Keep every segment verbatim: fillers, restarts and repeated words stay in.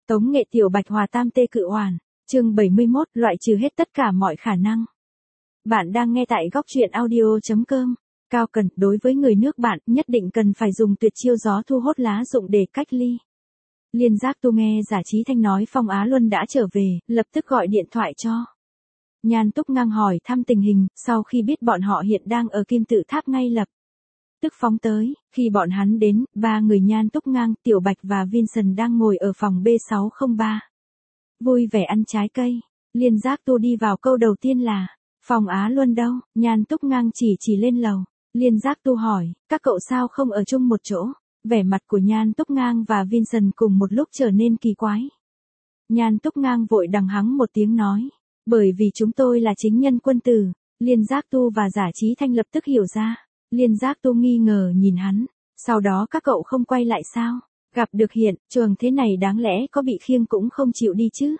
Tống nghệ tiểu bạch hòa tam tê cự hoàn, chương bảy mươi mốt, loại trừ hết tất cả mọi khả năng. Bạn đang nghe tại góc truyện audio chấm com. Cao Cần, đối với người nước bạn, nhất định cần phải dùng tuyệt chiêu gió thu hốt lá rụng để cách ly. Liên Giác Tu nghe Giả Chí Thanh nói Phong Á Luân đã trở về, lập tức gọi điện thoại cho Nhan Túc Ngang hỏi thăm tình hình, sau khi biết bọn họ hiện đang ở Kim Tự Tháp ngay lập tức phóng tới. Khi bọn hắn đến, ba người Nhan Túc Ngang, Tiểu Bạch và Vincent đang ngồi ở phòng B sáu không ba. Vui vẻ ăn trái cây. Liên Giác Tu đi vào câu đầu tiên là, Phong Á Luân đâu? Nhan Túc Ngang chỉ chỉ lên lầu. Liên Giác Tu hỏi, các cậu sao không ở chung một chỗ? Vẻ mặt của Nhan Túc Ngang và Vincent cùng một lúc trở nên kỳ quái. Nhan Túc Ngang vội đằng hắng một tiếng nói, bởi vì chúng tôi là chính nhân quân tử. Liên Giác Tu và Giả Chí Thanh lập tức hiểu ra. Liên Giác Tu nghi ngờ nhìn hắn, sau đó các cậu không quay lại sao? Gặp được hiện trường thế này đáng lẽ có bị khiêng cũng không chịu đi chứ?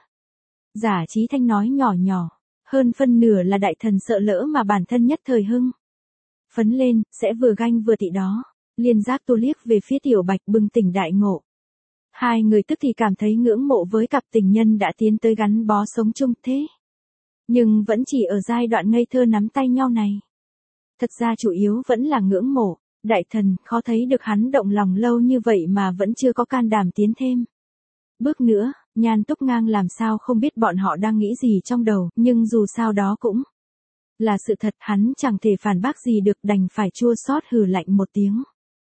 Giả Chí Thanh nói nhỏ nhỏ, hơn phân nửa là đại thần sợ lỡ mà bản thân nhất thời hưng phấn lên, sẽ vừa ganh vừa tị đó. Liên Giác Tu liếc về phía Tiểu Bạch bừng tỉnh đại ngộ. Hai người tức thì cảm thấy ngưỡng mộ với cặp tình nhân đã tiến tới gắn bó sống chung thế. Nhưng vẫn chỉ ở giai đoạn ngây thơ nắm tay nhau này. Thật ra chủ yếu vẫn là ngưỡng mộ. Đại thần, khó thấy được hắn động lòng lâu như vậy mà vẫn chưa có can đảm tiến thêm bước nữa. Nhan Túc Ngang làm sao không biết bọn họ đang nghĩ gì trong đầu, nhưng dù sao đó cũng là sự thật, hắn chẳng thể phản bác gì được, đành phải chua xót hừ lạnh một tiếng.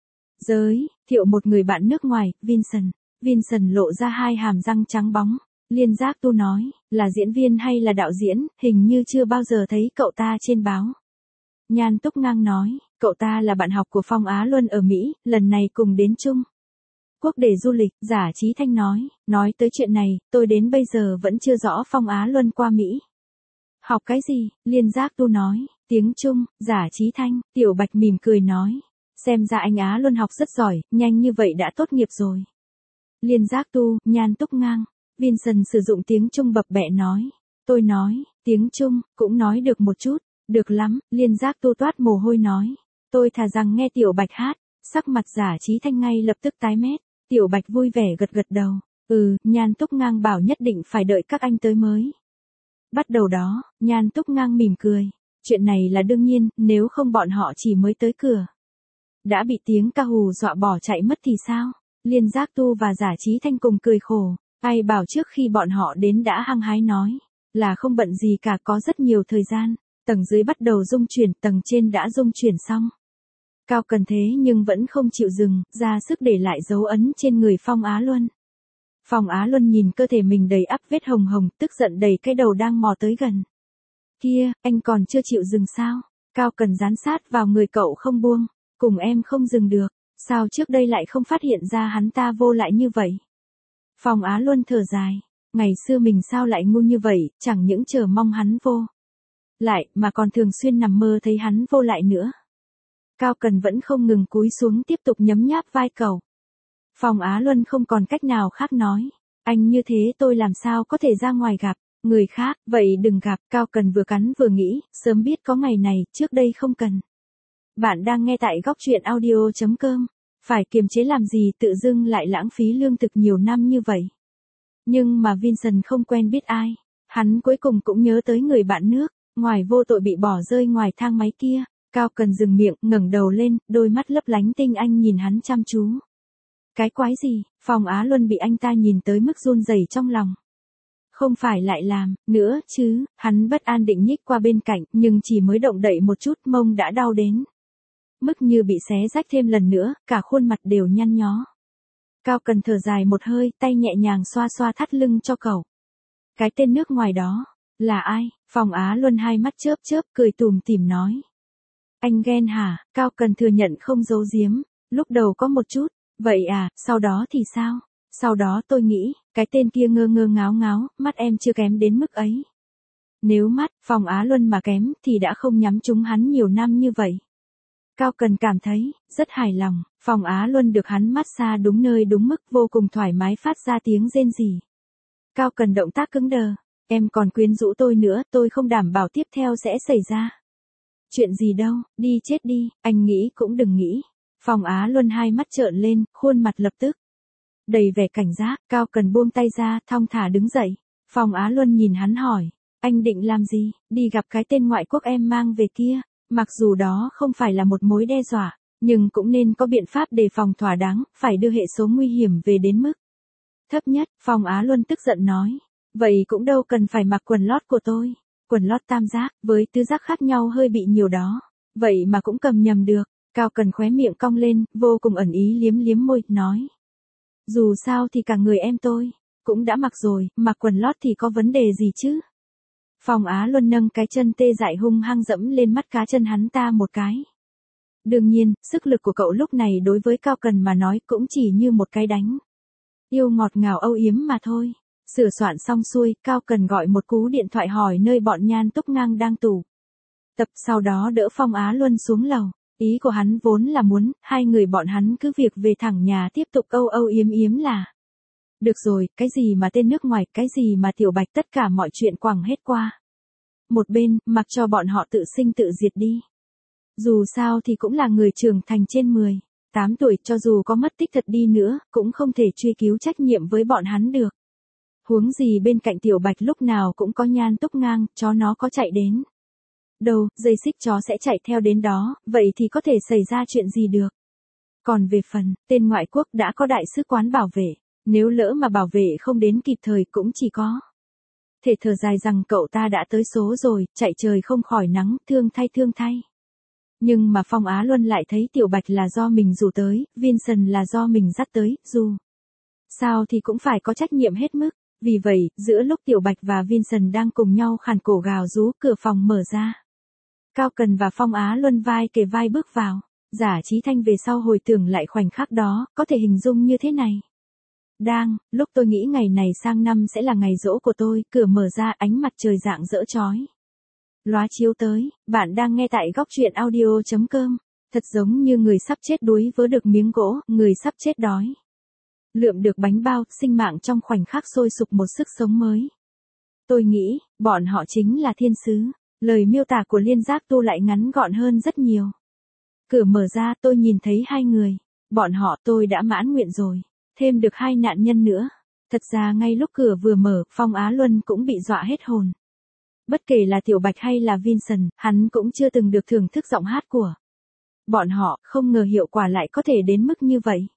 Giới thiệu một người bạn nước ngoài, Vincent. Vincent lộ ra hai hàm răng trắng bóng. Liên Giác Tu nói, là diễn viên hay là đạo diễn, hình như chưa bao giờ thấy cậu ta trên báo. Nhan Túc Ngang nói, cậu ta là bạn học của Phong Á Luân ở Mỹ, lần này cùng đến Trung Quốc để du lịch. Giả Chí Thanh nói, nói tới chuyện này, tôi đến bây giờ vẫn chưa rõ Phong Á Luân qua Mỹ học cái gì. Liên Giác Tu nói, tiếng Trung. Giả Chí Thanh, Tiểu Bạch mỉm cười nói, xem ra anh Á Luân học rất giỏi, nhanh như vậy đã tốt nghiệp rồi. Liên Giác Tu, Nhan Túc Ngang, Vincent sử dụng tiếng Trung bập bẹ nói, tôi nói, tiếng Trung, cũng nói được một chút. Được lắm. Liên Giác Tu toát mồ hôi nói, tôi thà rằng nghe Tiểu Bạch hát. Sắc mặt Giả Chí Thanh ngay lập tức tái mét. Tiểu Bạch vui vẻ gật gật đầu, ừ. Nhan Túc Ngang bảo nhất định phải đợi các anh tới mới bắt đầu đó. Nhan Túc Ngang mỉm cười, chuyện này là đương nhiên, nếu không bọn họ chỉ mới tới cửa đã bị tiếng ca hù dọa bỏ chạy mất thì sao? Liên Giác Tu và Giả Chí Thanh cùng cười khổ, ai bảo trước khi bọn họ đến đã hăng hái nói là không bận gì cả, có rất nhiều thời gian. Tầng dưới bắt đầu rung chuyển, tầng trên đã rung chuyển xong. Cao Cần thế nhưng vẫn không chịu dừng, ra sức để lại dấu ấn trên người Phong Á Luân. Phong Á Luân nhìn cơ thể mình đầy ắp vết hồng hồng, tức giận đầy cái đầu đang mò tới gần. Kia, anh còn chưa chịu dừng sao? Cao Cần dán sát vào người cậu không buông, cùng em không dừng được, sao trước đây lại không phát hiện ra hắn ta vô lại như vậy? Phong Á Luân thở dài, ngày xưa mình sao lại ngu như vậy, chẳng những chờ mong hắn vô lại, mà còn thường xuyên nằm mơ thấy hắn vô lại nữa. Cao Cần vẫn không ngừng cúi xuống tiếp tục nhấm nháp vai cậu. Phong Á Luân không còn cách nào khác nói, anh như thế tôi làm sao có thể ra ngoài gặp người khác, vậy đừng gặp. Cao Cần vừa cắn vừa nghĩ, sớm biết có ngày này, trước đây không cần. Bạn đang nghe tại góc truyện audio chấm com. Phải kiềm chế làm gì tự dưng lại lãng phí lương thực nhiều năm như vậy. Nhưng mà Vincent không quen biết ai, hắn cuối cùng cũng nhớ tới người bạn nước ngoài vô tội bị bỏ rơi ngoài thang máy kia. Cao Cần dừng miệng, ngẩng đầu lên, đôi mắt lấp lánh tinh anh nhìn hắn chăm chú. Cái quái gì? Phong Á Luân bị anh ta nhìn tới mức run rẩy trong lòng. Không phải lại làm nữa chứ? Hắn bất an định nhích qua bên cạnh, nhưng chỉ mới động đậy một chút mông đã đau đến mức như bị xé rách thêm lần nữa, cả khuôn mặt đều nhăn nhó. Cao Cần thở dài một hơi, tay nhẹ nhàng xoa xoa thắt lưng cho cậu. Cái tên nước ngoài đó là ai? Phong Á Luân hai mắt chớp chớp, cười tủm tỉm nói. Anh ghen hả? Cao Cần thừa nhận không giấu giếm, lúc đầu có một chút. Vậy à, sau đó thì sao? Sau đó tôi nghĩ, cái tên kia ngơ ngơ ngáo ngáo, mắt em chưa kém đến mức ấy. Nếu mắt Phong Á Luân mà kém thì đã không nhắm trúng hắn nhiều năm như vậy. Cao Cần cảm thấy rất hài lòng. Phong Á Luân được hắn massage đúng nơi đúng mức, vô cùng thoải mái, phát ra tiếng rên rỉ. Cao Cần động tác cứng đờ. Em còn quyến rũ tôi nữa, tôi không đảm bảo tiếp theo sẽ xảy ra chuyện gì đâu, đi chết đi, anh nghĩ cũng đừng nghĩ. Phong Á Luân hai mắt trợn lên, khuôn mặt lập tức Đầy vẻ cảnh giác, Cao Cần buông tay ra, thong thả đứng dậy. Phong Á Luân nhìn hắn hỏi, anh định làm gì, đi gặp cái tên ngoại quốc em mang về kia, mặc dù đó không phải là một mối đe dọa, nhưng cũng nên có biện pháp đề phòng thỏa đáng, phải đưa hệ số nguy hiểm về đến mức thấp nhất. Phong Á Luân tức giận nói, vậy cũng đâu cần phải mặc quần lót của tôi, quần lót tam giác, với tứ giác khác nhau hơi bị nhiều đó, vậy mà cũng cầm nhầm được. Cao Cần khóe miệng cong lên, vô cùng ẩn ý liếm liếm môi, nói, dù sao thì cả người em tôi cũng đã mặc rồi, mặc quần lót thì có vấn đề gì chứ. Phong Á Luân nâng cái chân tê dại hung hăng dẫm lên mắt cá chân hắn ta một cái. Đương nhiên, sức lực của cậu lúc này đối với Cao Cần mà nói cũng chỉ như một cái đánh yêu ngọt ngào âu yếm mà thôi. Sửa soạn xong xuôi, Cao Cần gọi một cú điện thoại hỏi nơi bọn Nhan Túc Ngang đang tụ tập, sau đó đỡ Phong Á Luân xuống lầu. Ý của hắn vốn là muốn, hai người bọn hắn cứ việc về thẳng nhà tiếp tục âu âu yếm yếm là được rồi, cái gì mà tên nước ngoài, cái gì mà Tiểu Bạch, tất cả mọi chuyện quẳng hết qua một bên, mặc cho bọn họ tự sinh tự diệt đi. Dù sao thì cũng là người trưởng thành trên mười tám tuổi, cho dù có mất tích thật đi nữa, cũng không thể truy cứu trách nhiệm với bọn hắn được. Huống gì bên cạnh Tiểu Bạch lúc nào cũng có Nhan Túc Ngang, chó nó có chạy đến đâu, dây xích chó sẽ chạy theo đến đó, vậy thì có thể xảy ra chuyện gì được. Còn về phần, tên ngoại quốc đã có đại sứ quán bảo vệ, nếu lỡ mà bảo vệ không đến kịp thời cũng chỉ có thể thở dài rằng cậu ta đã tới số rồi, chạy trời không khỏi nắng, thương thay thương thay. Nhưng mà Phong Á Luân lại thấy Tiểu Bạch là do mình rủ tới, Vincent là do mình dắt tới, dù sao thì cũng phải có trách nhiệm hết mức. Vì vậy, giữa lúc Tiểu Bạch và Vincent đang cùng nhau khàn cổ gào rú, cửa phòng mở ra. Cao Cần và Phong Á Luân vai kề vai bước vào. Giả Chí Thanh về sau hồi tưởng lại khoảnh khắc đó, có thể hình dung như thế này. Đang, lúc tôi nghĩ ngày này sang năm sẽ là ngày giỗ của tôi, cửa mở ra, ánh mặt trời rạng rỡ chói lóa chiếu tới. Bạn đang nghe tại góc truyện audio chấm com. Thật giống như người sắp chết đuối vớ được miếng gỗ, người sắp chết đói lượm được bánh bao, sinh mạng trong khoảnh khắc sôi sục một sức sống mới. Tôi nghĩ, bọn họ chính là thiên sứ. Lời miêu tả của Liên Giác Tu lại ngắn gọn hơn rất nhiều. Cửa mở ra, tôi nhìn thấy hai người. Bọn họ, tôi đã mãn nguyện rồi. Thêm được hai nạn nhân nữa. Thật ra ngay lúc cửa vừa mở, Phong Á Luân cũng bị dọa hết hồn. Bất kể là Tiểu Bạch hay là Vincent, hắn cũng chưa từng được thưởng thức giọng hát của bọn họ, không ngờ hiệu quả lại có thể đến mức như vậy.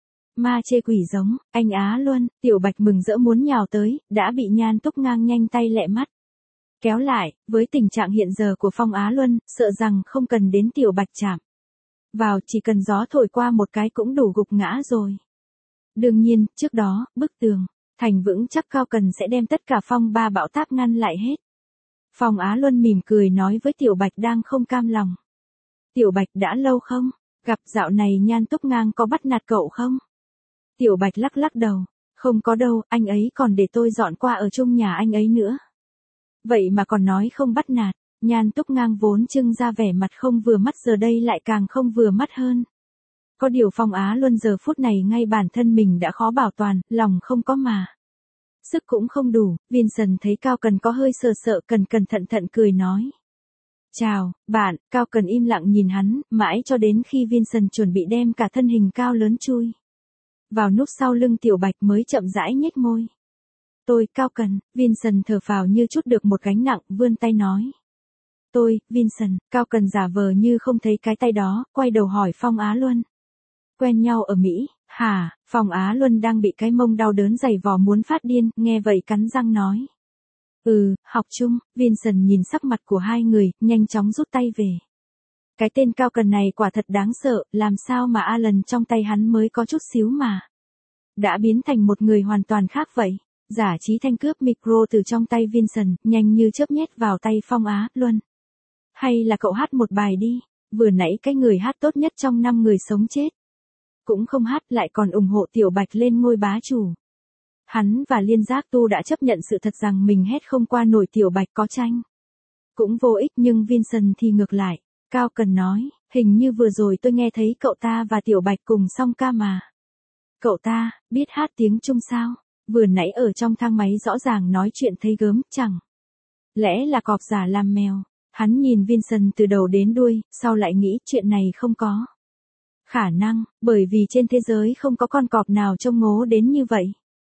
Ma chê quỷ giống, anh Á Luân, Tiểu Bạch mừng rỡ muốn nhào tới, đã bị Nhan Túc Ngang nhanh tay lẹ mắt kéo lại. Với tình trạng hiện giờ của Phong Á Luân, sợ rằng không cần đến Tiểu Bạch chạm vào, chỉ cần gió thổi qua một cái cũng đủ gục ngã rồi. Đương nhiên, trước đó, bức tường thành vững chắc Cao Cần sẽ đem tất cả phong ba bão táp ngăn lại hết. Phong Á Luân mỉm cười nói với Tiểu Bạch đang không cam lòng. Tiểu Bạch, đã lâu không gặp, dạo này Nhan Túc Ngang có bắt nạt cậu không? Tiểu Bạch lắc lắc đầu, không có đâu, anh ấy còn để tôi dọn qua ở chung nhà anh ấy nữa. Vậy mà còn nói không bắt nạt. Nhan Túc Ngang vốn trưng ra vẻ mặt không vừa mắt giờ đây lại càng không vừa mắt hơn. Có điều Phong Á Luân giờ phút này ngay bản thân mình đã khó bảo toàn, lòng không có mà sức cũng không đủ. Vincent thấy Cao Cần có hơi sợ sợ, cần cẩn thận thận cười nói. Chào, bạn. Cao Cần im lặng nhìn hắn, mãi cho đến khi Vincent chuẩn bị đem cả thân hình cao lớn chui vào núp sau lưng Tiểu Bạch mới chậm rãi nhếch môi. Tôi, Cao Cần. Vincent thở phào như chút được một gánh nặng, vươn tay nói. Tôi, Vincent. Cao Cần giả vờ như không thấy cái tay đó, quay đầu hỏi Phong Á Luân. Quen nhau ở Mỹ, hả? Phong Á Luân đang bị cái mông đau đớn dày vò muốn phát điên, nghe vậy cắn răng nói. Ừ, học chung. Vincent nhìn sắc mặt của hai người, nhanh chóng rút tay về. Cái tên Cao Cần này quả thật đáng sợ, làm sao mà Alan trong tay hắn mới có chút xíu mà đã biến thành một người hoàn toàn khác vậy. Giả Chí Thanh cướp micro từ trong tay Vincent, nhanh như chớp nhét vào tay Phong Á Luân. Hay là cậu hát một bài đi, vừa nãy cái người hát tốt nhất trong năm người sống chết cũng không hát, lại còn ủng hộ Tiểu Bạch lên ngôi bá chủ. Hắn và Liên Giác Tu đã chấp nhận sự thật rằng mình hét không qua nổi Tiểu Bạch, có tranh cũng vô ích, nhưng Vincent thì ngược lại. Cao Cần nói, hình như vừa rồi tôi nghe thấy cậu ta và Tiểu Bạch cùng song ca mà. Cậu ta, biết hát tiếng Trung sao? Vừa nãy ở trong thang máy rõ ràng nói chuyện thấy gớm, chẳng lẽ là cọp giả làm mèo? Hắn nhìn Vincent từ đầu đến đuôi, sau lại nghĩ chuyện này không có Khả năng, bởi vì trên thế giới không có con cọp nào trông ngố đến như vậy.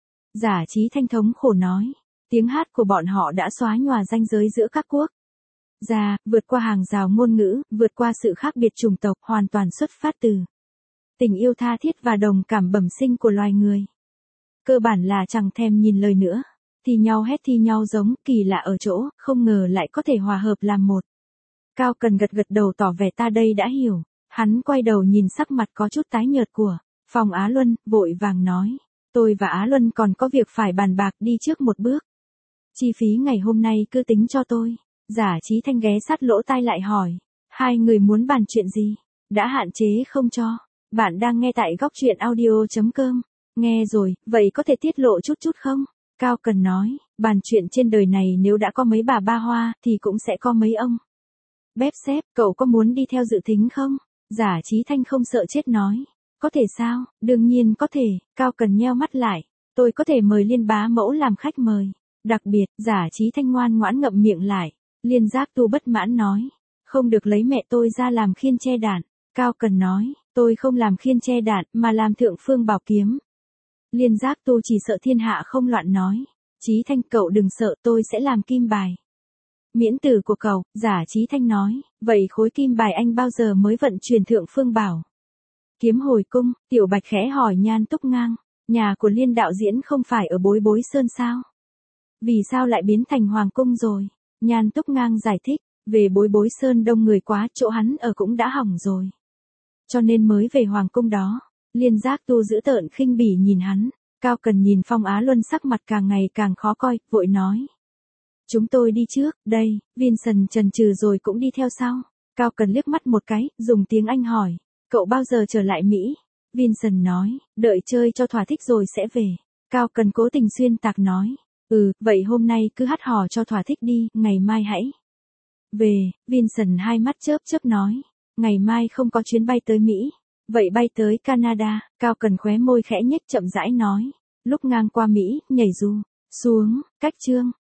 Giả Chí Thanh thống khổ nói, tiếng hát của bọn họ đã xóa nhòa ranh giới giữa các quốc gia, vượt qua hàng rào ngôn ngữ, vượt qua sự khác biệt chủng tộc, hoàn toàn xuất phát từ tình yêu tha thiết và đồng cảm bẩm sinh của loài người. Cơ bản là chẳng thèm nhìn lời nữa, thì nhau hét thi nhau giống, kỳ lạ ở chỗ, không ngờ lại có thể hòa hợp làm một. Cao Cần gật gật đầu tỏ vẻ ta đây đã hiểu, hắn quay đầu nhìn sắc mặt có chút tái nhợt của Phong Á Luân, vội vàng nói, tôi và Á Luân còn có việc phải bàn bạc, đi trước một bước. Chi phí ngày hôm nay cứ tính cho tôi. Giả Chí Thanh ghé sát lỗ tai lại hỏi, hai người muốn bàn chuyện gì? Đã hạn chế không cho. Bạn đang nghe tại góc truyện audio chấm com. Nghe rồi, vậy có thể tiết lộ chút chút không? Cao Cần nói, bàn chuyện trên đời này nếu đã có mấy bà ba hoa, thì cũng sẽ có mấy ông bếp xếp, cậu có muốn đi theo dự thính không? Giả Chí Thanh không sợ chết nói, có thể sao? Đương nhiên có thể. Cao Cần nheo mắt lại, tôi có thể mời Liên bá mẫu làm khách mời. Đặc biệt, Giả Chí Thanh ngoan ngoãn ngậm miệng lại. Liên Giác Tu bất mãn nói, không được lấy mẹ tôi ra làm khiên che đạn. Cao Cần nói, tôi không làm khiên che đạn, mà làm thượng phương bảo kiếm. Liên Giác Tu chỉ sợ thiên hạ không loạn nói, Chí Thanh cậu đừng sợ, tôi sẽ làm kim bài miễn tử của cậu. Giả Chí Thanh nói, vậy khối kim bài anh bao giờ mới vận chuyển thượng phương bảo kiếm hồi cung? Tiểu Bạch khẽ hỏi Nhan Túc Ngang, nhà của Liên đạo diễn không phải ở Bối Bối Sơn sao? Vì sao lại biến thành hoàng cung rồi? Nhan Túc Ngang giải thích, về Bối Bối Sơn đông người quá, chỗ hắn ở cũng đã hỏng rồi, cho nên mới về hoàng cung đó. Liên Giác Tu giữ tợn khinh bỉ nhìn hắn. Cao Cần nhìn Phong Á Luân sắc mặt càng ngày càng khó coi, vội nói, chúng tôi đi trước, đây. Vincent chần chừ rồi cũng đi theo sau. Cao Cần liếc mắt một cái, dùng tiếng Anh hỏi, cậu bao giờ trở lại Mỹ? Vincent nói, đợi chơi cho thỏa thích rồi sẽ về. Cao Cần cố tình xuyên tạc nói, ừ, vậy hôm nay cứ hát hò cho thỏa thích đi, ngày mai hãy về. Vincent hai mắt chớp chớp nói, ngày mai không có chuyến bay tới Mỹ, vậy bay tới Canada. Cao Cần khóe môi khẽ nhếch chậm rãi nói, lúc ngang qua Mỹ, nhảy dù xuống, cách chương.